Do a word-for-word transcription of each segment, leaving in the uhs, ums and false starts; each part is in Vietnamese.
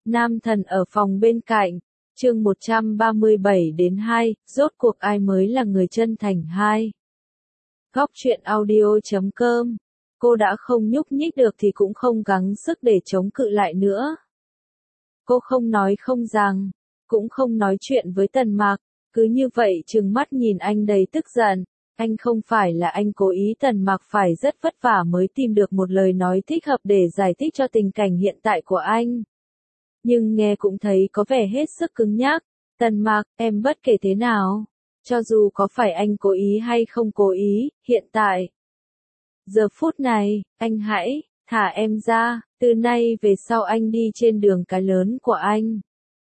Nam thần ở phòng bên cạnh, chương một trăm ba mươi bảy đến hai, rốt cuộc ai mới là người chân thành hai. Góc truyện audio chấm com, cô đã không nhúc nhích được thì cũng không gắng sức để chống cự lại nữa. Cô không nói không rằng, cũng không nói chuyện với Tần Mạc, cứ như vậy trừng mắt nhìn anh đầy tức giận. Anh không phải là anh cố ý, Tần Mạc phải rất vất vả mới tìm được một lời nói thích hợp để giải thích cho tình cảnh hiện tại của anh. Nhưng nghe cũng thấy có vẻ hết sức cứng nhắc. Tần Mạc, em bất kể thế nào, cho dù có phải anh cố ý hay không cố ý, hiện tại. Giờ phút này, anh hãy, thả em ra, từ nay về sau anh đi trên đường cái lớn của anh.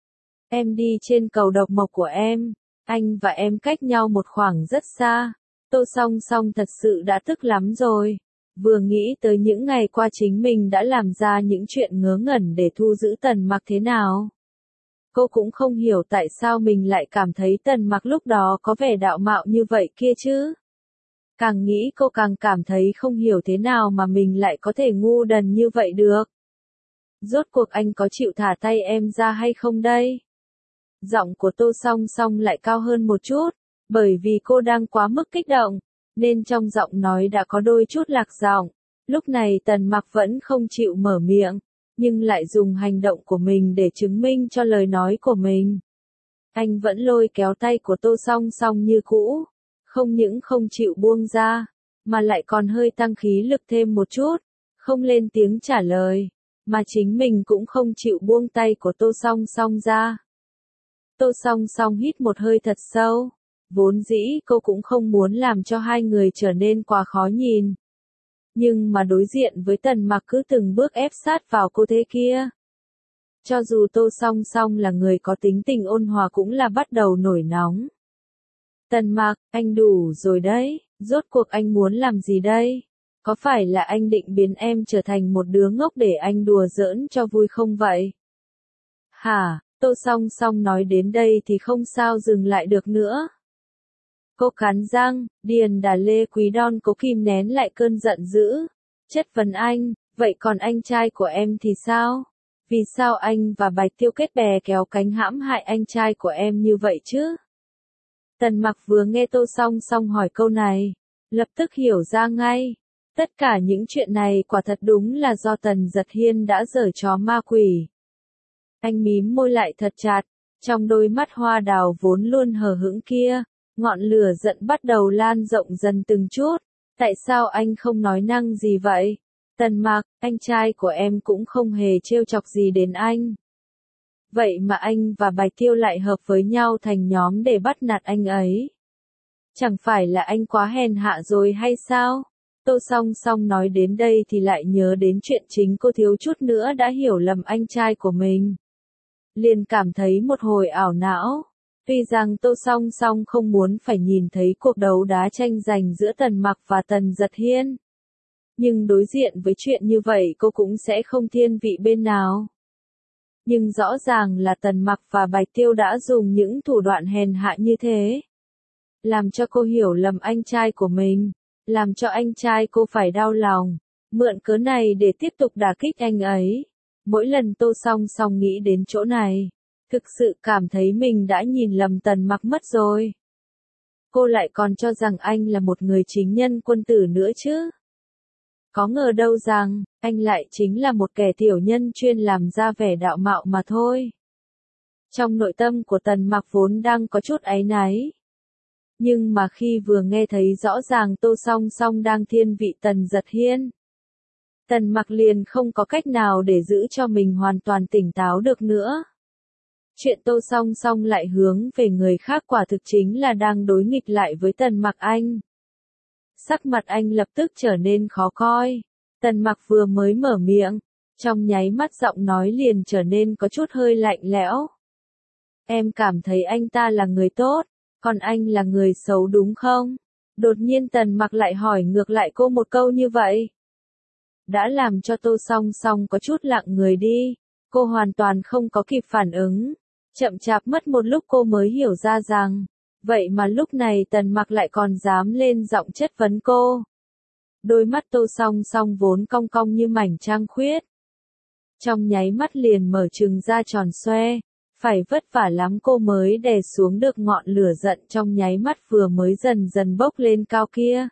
Em đi trên cầu độc mộc của em, anh và em cách nhau một khoảng rất xa. Tô Song Song thật sự đã tức lắm rồi. Vừa nghĩ tới những ngày qua chính mình đã làm ra những chuyện ngớ ngẩn để thu giữ Tần Mạc thế nào. Cô cũng không hiểu tại sao mình lại cảm thấy Tần Mạc lúc đó có vẻ đạo mạo như vậy kia chứ. Càng nghĩ cô càng cảm thấy không hiểu thế nào mà mình lại có thể ngu đần như vậy được. Rốt cuộc anh có chịu thả tay em ra hay không đây? Giọng của Tô Song Song lại cao hơn một chút, bởi vì cô đang quá mức kích động, nên trong giọng nói đã có đôi chút lạc giọng. Lúc này Tần Mạc vẫn không chịu mở miệng, nhưng lại dùng hành động của mình để chứng minh cho lời nói của mình. Anh vẫn lôi kéo tay của Tô Song Song như cũ, không những không chịu buông ra, mà lại còn hơi tăng khí lực thêm một chút, không lên tiếng trả lời, mà chính mình cũng không chịu buông tay của Tô Song Song ra. Tô Song Song hít một hơi thật sâu. Vốn dĩ cô cũng không muốn làm cho hai người trở nên quá khó nhìn. Nhưng mà đối diện với Tần Mạc cứ từng bước ép sát vào cô thế kia. Cho dù Tô Song Song là người có tính tình ôn hòa cũng là bắt đầu nổi nóng. Tần Mạc, anh đủ rồi đấy, rốt cuộc anh muốn làm gì đây? Có phải là anh định biến em trở thành một đứa ngốc để anh đùa giỡn cho vui không vậy? Hả, Tô Song Song nói đến đây thì không sao dừng lại được nữa. Cô cắn răng, Điền Đà Lê Quý Đon cố kìm nén lại cơn giận dữ. Chất vấn anh, vậy còn anh trai của em thì sao? Vì sao anh và Bạch Tiêu kết bè kéo cánh hãm hại anh trai của em như vậy chứ? Tần Mạc vừa nghe Tô Song Song hỏi câu này, lập tức hiểu ra ngay. Tất cả những chuyện này quả thật đúng là do Tần Giật Hiên đã giở trò ma quỷ. Anh mím môi lại thật chặt, trong đôi mắt hoa đào vốn luôn hờ hững kia. Ngọn lửa giận bắt đầu lan rộng dần từng chút. Tại sao anh không nói năng gì vậy? Tần Mạc, anh trai của em cũng không hề trêu chọc gì đến anh. Vậy mà anh và Bạch Tiêu lại hợp với nhau thành nhóm để bắt nạt anh ấy. Chẳng phải là anh quá hèn hạ rồi hay sao? Tô Song Song nói đến đây thì lại nhớ đến chuyện chính cô thiếu chút nữa đã hiểu lầm anh trai của mình. Liền cảm thấy một hồi ảo não. Tuy rằng Tô Song Song không muốn phải nhìn thấy cuộc đấu đá tranh giành giữa Tần Mạc và Tần Giật Hiên. Nhưng đối diện với chuyện như vậy cô cũng sẽ không thiên vị bên nào. Nhưng rõ ràng là Tần Mạc và Bạch Tiêu đã dùng những thủ đoạn hèn hạ như thế. Làm cho cô hiểu lầm anh trai của mình. Làm cho anh trai cô phải đau lòng. Mượn cớ này để tiếp tục đả kích anh ấy. Mỗi lần Tô Song Song nghĩ đến chỗ này. Thực sự cảm thấy mình đã nhìn lầm Tần Mạc mất rồi. Cô lại còn cho rằng anh là một người chính nhân quân tử nữa chứ. Có ngờ đâu rằng, anh lại chính là một kẻ tiểu nhân chuyên làm ra vẻ đạo mạo mà thôi. Trong nội tâm của Tần Mạc vốn đang có chút áy náy. Nhưng mà khi vừa nghe thấy rõ ràng Tô Song Song đang thiên vị Tần Giật Hiên. Tần Mạc liền không có cách nào để giữ cho mình hoàn toàn tỉnh táo được nữa. Chuyện Tô Song Song lại hướng về người khác quả thực chính là đang đối nghịch lại với Tần Mạc anh. Sắc mặt anh lập tức trở nên khó coi. Tần Mạc vừa mới mở miệng, trong nháy mắt giọng nói liền trở nên có chút hơi lạnh lẽo. Em cảm thấy anh ta là người tốt, còn anh là người xấu đúng không? Đột nhiên Tần Mạc lại hỏi ngược lại cô một câu như vậy. Đã làm cho Tô Song Song có chút lặng người đi. Cô hoàn toàn không có kịp phản ứng. Chậm chạp mất một lúc cô mới hiểu ra rằng, vậy mà lúc này Tần Mạc lại còn dám lên giọng chất vấn cô. Đôi mắt Tô Song Song vốn cong cong như mảnh trăng khuyết. trong nháy mắt liền mở trừng ra tròn xoe. Phải vất vả lắm cô mới đè xuống được ngọn lửa giận trong nháy mắt vừa mới dần dần bốc lên cao kia.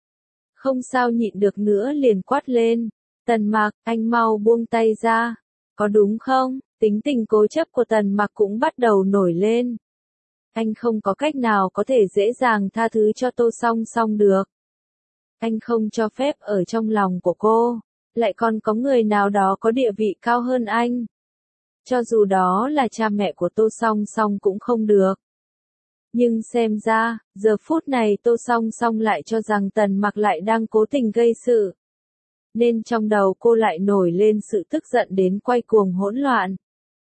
Không sao nhịn được nữa liền quát lên. Tần Mặc, anh mau buông tay ra. Có đúng không? Tính tình cố chấp của Tần Mặc cũng bắt đầu nổi lên. Anh không có cách nào có thể dễ dàng tha thứ cho Tô Song Song được. Anh không cho phép ở trong lòng của cô, lại còn có người nào đó có địa vị cao hơn anh. Cho dù đó là cha mẹ của Tô Song Song cũng không được. Nhưng xem ra, giờ phút này Tô Song Song lại cho rằng Tần Mặc lại đang cố tình gây sự. Nên trong đầu cô lại nổi lên sự tức giận đến quay cuồng hỗn loạn.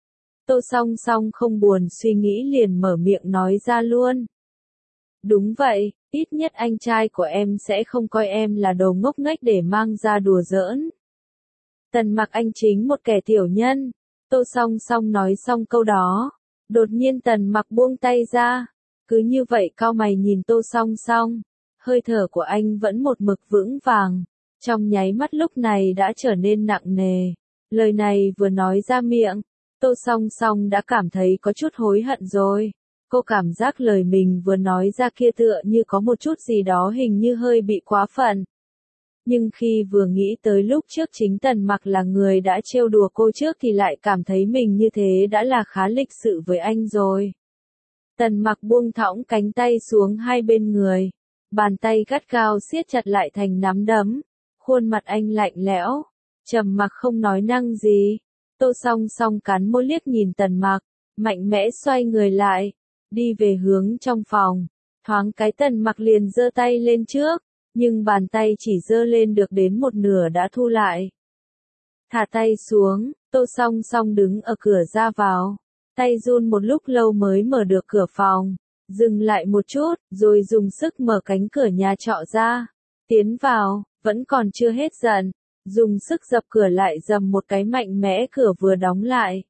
Tô Song Song không buồn suy nghĩ liền mở miệng nói ra luôn. Đúng vậy, ít nhất anh trai của em sẽ không coi em là đồ ngốc nghếch để mang ra đùa giỡn. Tần Mặc anh chính một kẻ tiểu nhân. Tô Song Song nói xong câu đó, đột nhiên Tần Mặc buông tay ra, cứ như vậy cau mày nhìn Tô Song Song, hơi thở của anh vẫn một mực vững vàng, trong nháy mắt lúc này đã trở nên nặng nề. Lời này vừa nói ra miệng, Tô Song Song đã cảm thấy có chút hối hận rồi. Cô cảm giác lời mình vừa nói ra kia tựa như có một chút gì đó hình như hơi bị quá phận. Nhưng khi vừa nghĩ tới lúc trước chính Tần Mặc là người đã trêu đùa cô trước thì lại cảm thấy mình như thế đã là khá lịch sự với anh rồi. Tần Mặc buông thõng cánh tay xuống hai bên người, bàn tay gắt gao siết chặt lại thành nắm đấm, khuôn mặt anh lạnh lẽo, trầm mặc không nói năng gì. Tô Song Song cắn môi liếc nhìn Tần Mặc, mạnh mẽ xoay người lại, đi về hướng trong phòng, thoáng cái Tần Mặc liền giơ tay lên trước. Nhưng bàn tay chỉ giơ lên được đến một nửa đã thu lại. Thả tay xuống, Tô Song Song đứng ở cửa ra vào. Tay run một lúc lâu mới mở được cửa phòng. Dừng lại một chút, rồi dùng sức mở cánh cửa nhà trọ ra. Tiến vào, vẫn còn chưa hết giận. Dùng sức dập cửa lại dầm một cái mạnh mẽ cửa vừa đóng lại.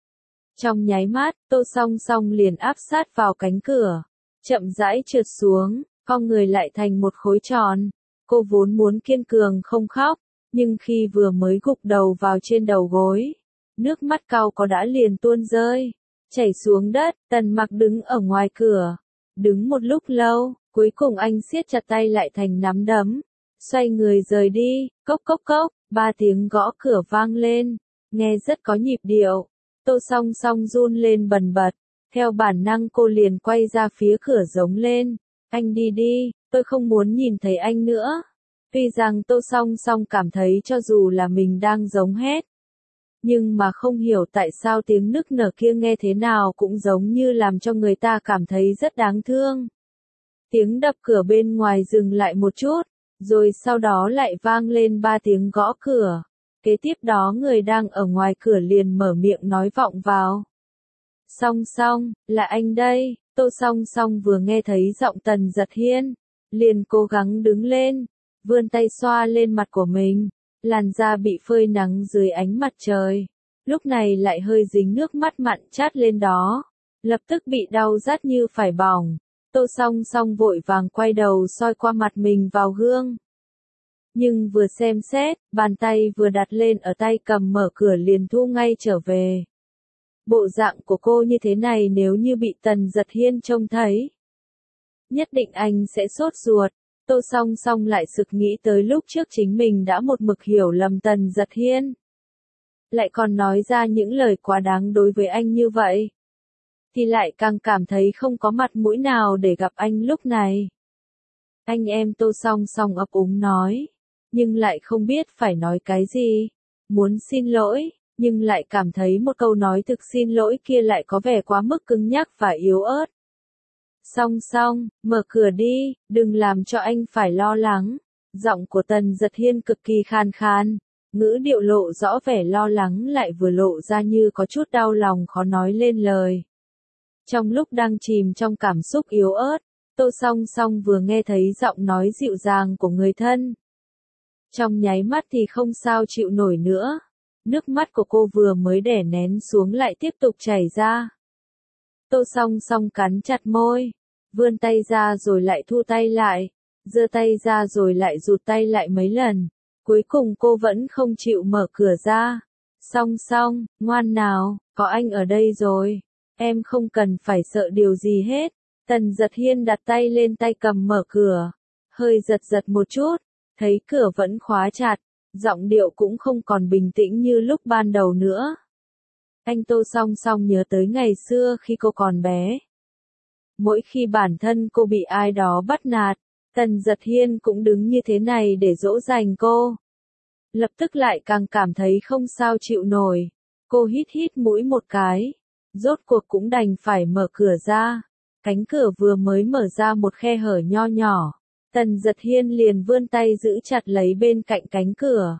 Trong nháy mắt, Tô Song Song liền áp sát vào cánh cửa. Chậm rãi trượt xuống. Con người lại thành một khối tròn. Cô vốn muốn kiên cường không khóc, nhưng khi vừa mới gục đầu vào trên đầu gối, nước mắt cau có đã liền tuôn rơi, chảy xuống đất. Tần Mặc đứng ở ngoài cửa, đứng một lúc lâu, cuối cùng anh siết chặt tay lại thành nắm đấm, xoay người rời đi. Cốc cốc cốc, ba tiếng gõ cửa vang lên, nghe rất có nhịp điệu. Tô Song Song run lên bần bật, theo bản năng cô liền quay ra phía cửa giống lên. Anh đi đi, tôi không muốn nhìn thấy anh nữa. Tuy rằng Tô Song Song cảm thấy cho dù là mình đang giống hét, nhưng mà không hiểu tại sao tiếng nức nở kia nghe thế nào cũng giống như làm cho người ta cảm thấy rất đáng thương. Tiếng đập cửa bên ngoài dừng lại một chút, rồi sau đó lại vang lên ba tiếng gõ cửa. Kế tiếp đó người đang ở ngoài cửa liền mở miệng nói vọng vào. Song Song, là anh đây. Tô Song Song vừa nghe thấy giọng Tần Giật Hiên, liền cố gắng đứng lên, vươn tay xoa lên mặt của mình, làn da bị phơi nắng dưới ánh mặt trời, lúc này lại hơi dính nước mắt mặn chát lên đó, lập tức bị đau rát như phải bỏng. Tô Song Song vội vàng quay đầu soi qua mặt mình vào gương. Nhưng vừa xem xét, bàn tay vừa đặt lên ở tay cầm mở cửa liền thu ngay trở về. Bộ dạng của cô như thế này nếu như bị Tần Giật Hiên trông thấy, nhất định anh sẽ sốt ruột. Tô Song Song lại sực nghĩ tới lúc trước chính mình đã một mực hiểu lầm Tần Giật Hiên. Lại còn nói ra những lời quá đáng đối với anh như vậy. Thì lại càng cảm thấy không có mặt mũi nào để gặp anh lúc này. Anh em Tô Song Song ấp úng nói, nhưng lại không biết phải nói cái gì. Muốn xin lỗi, nhưng lại cảm thấy một câu nói thực xin lỗi kia lại có vẻ quá mức cứng nhắc và yếu ớt. Song Song, mở cửa đi, đừng làm cho anh phải lo lắng. Giọng của Tần Giật Hiên cực kỳ khan khan, ngữ điệu lộ rõ vẻ lo lắng lại vừa lộ ra như có chút đau lòng khó nói lên lời. Trong lúc đang chìm trong cảm xúc yếu ớt, Tô Song Song vừa nghe thấy giọng nói dịu dàng của người thân. Trong nháy mắt thì không sao chịu nổi nữa. Nước mắt của cô vừa mới đè nén xuống lại tiếp tục chảy ra. Tô Song Song cắn chặt môi, vươn tay ra rồi lại thu tay lại, giơ tay ra rồi lại rụt tay lại mấy lần. Cuối cùng cô vẫn không chịu mở cửa ra. Song Song, ngoan nào, có anh ở đây rồi. Em không cần phải sợ điều gì hết. Tần Giật Hiên đặt tay lên tay cầm mở cửa. Hơi giật giật một chút. Thấy cửa vẫn khóa chặt. Giọng điệu cũng không còn bình tĩnh như lúc ban đầu nữa. Anh Tô Song Song nhớ tới ngày xưa khi cô còn bé. Mỗi khi bản thân cô bị ai đó bắt nạt, Tần Giật Hiên cũng đứng như thế này để dỗ dành cô. Lập tức lại càng cảm thấy không sao chịu nổi. Cô hít hít mũi một cái. Rốt cuộc cũng đành phải mở cửa ra. Cánh cửa vừa mới mở ra một khe hở nho nhỏ. Tần Giật Hiên liền vươn tay giữ chặt lấy bên cạnh cánh cửa.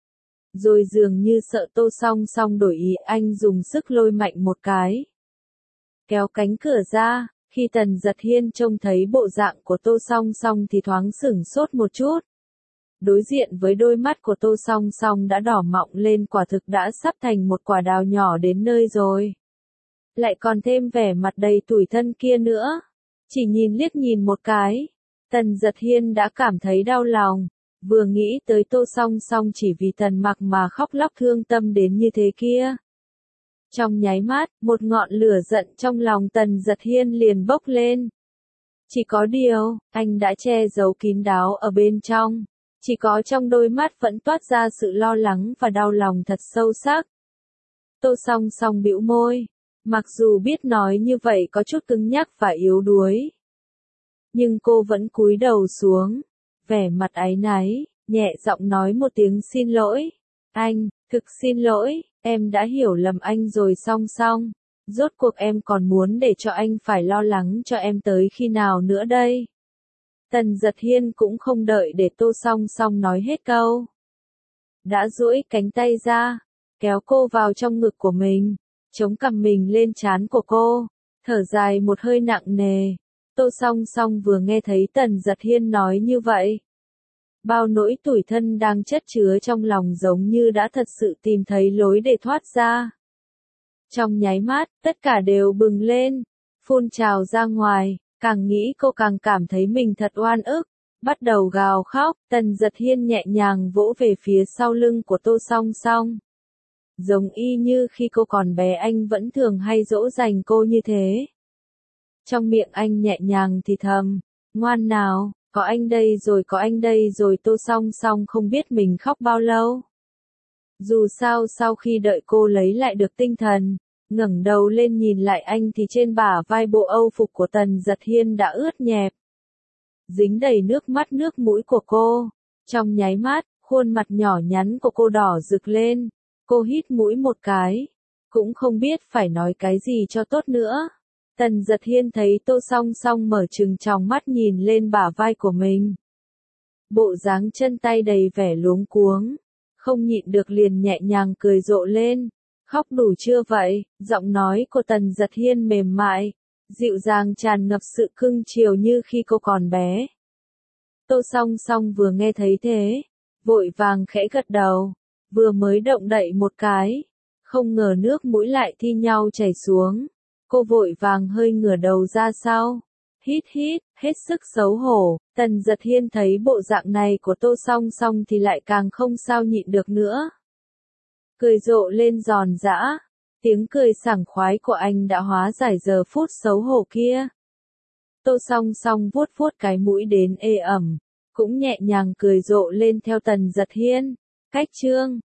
Rồi dường như sợ Tô Song Song đổi ý, anh dùng sức lôi mạnh một cái. Kéo cánh cửa ra, khi Tần Giật Hiên trông thấy bộ dạng của Tô Song Song thì thoáng sửng sốt một chút. Đối diện với đôi mắt của Tô Song Song đã đỏ mọng lên, quả thực đã sắp thành một quả đào nhỏ đến nơi rồi. Lại còn thêm vẻ mặt đầy tủi thân kia nữa. Chỉ nhìn liếc nhìn một cái, Tần Giật Hiên đã cảm thấy đau lòng. Vừa nghĩ tới Tô Song Song chỉ vì Tần Mặc mà khóc lóc thương tâm đến như thế kia. Trong nháy mắt, một ngọn lửa giận trong lòng Tần Giật Hiên liền bốc lên. Chỉ có điều, anh đã che giấu kín đáo ở bên trong. Chỉ có trong đôi mắt vẫn toát ra sự lo lắng và đau lòng thật sâu sắc. Tô Song Song bĩu môi. Mặc dù biết nói như vậy có chút cứng nhắc và yếu đuối. Nhưng cô vẫn cúi đầu xuống. Vẻ mặt áy náy, nhẹ giọng nói một tiếng xin lỗi. Anh, thực xin lỗi, em đã hiểu lầm anh rồi. Song Song. Rốt cuộc em còn muốn để cho anh phải lo lắng cho em tới khi nào nữa đây? Tần Giật Hiên cũng không đợi để Tô Song Song nói hết câu. Đã duỗi cánh tay ra, kéo cô vào trong ngực của mình, chống cằm mình lên trán của cô, thở dài một hơi nặng nề. Tô Song Song vừa nghe thấy Tần Giật Hiên nói như vậy. Bao nỗi tủi thân đang chất chứa trong lòng giống như đã thật sự tìm thấy lối để thoát ra. Trong nháy mắt, tất cả đều bừng lên, phun trào ra ngoài. Càng nghĩ cô càng cảm thấy mình thật oan ức, bắt đầu gào khóc. Tần Giật Hiên nhẹ nhàng vỗ về phía sau lưng của Tô Song Song. Giống y như khi cô còn bé anh vẫn thường hay dỗ dành cô như thế. Trong miệng anh nhẹ nhàng thì thầm, ngoan nào, có anh đây rồi, có anh đây rồi. Tô Song Song không biết mình khóc bao lâu. Dù sao sau khi đợi cô lấy lại được tinh thần, ngẩng đầu lên nhìn lại anh thì trên bả vai bộ âu phục của Tần Giật Hiên đã ướt nhẹp. Dính đầy nước mắt nước mũi của cô. Trong nháy mắt, khuôn mặt nhỏ nhắn của cô đỏ rực lên. Cô hít mũi một cái. Cũng không biết phải nói cái gì cho tốt nữa. Tần Giật Hiên thấy Tô Song Song mở trừng tròng mắt nhìn lên bả vai của mình. Bộ dáng chân tay đầy vẻ luống cuống. Không nhịn được liền nhẹ nhàng cười rộ lên. Khóc đủ chưa vậy? Giọng nói của Tần Giật Hiên mềm mại, dịu dàng tràn ngập sự cưng chiều như khi cô còn bé. Tô Song Song vừa nghe thấy thế, vội vàng khẽ gật đầu, vừa mới động đậy một cái, không ngờ nước mũi lại thi nhau chảy xuống. Cô vội vàng hơi ngửa đầu ra sau, hít hít, hết sức xấu hổ. Tần Giật Hiên thấy bộ dạng này của Tô Song Song thì lại càng không sao nhịn được nữa. Cười rộ lên giòn giã, tiếng cười sảng khoái của anh đã hóa giải giờ phút xấu hổ kia. Tô Song Song vuốt vuốt cái mũi đến ê ẩm, cũng nhẹ nhàng cười rộ lên theo Tần Giật Hiên. Cách chương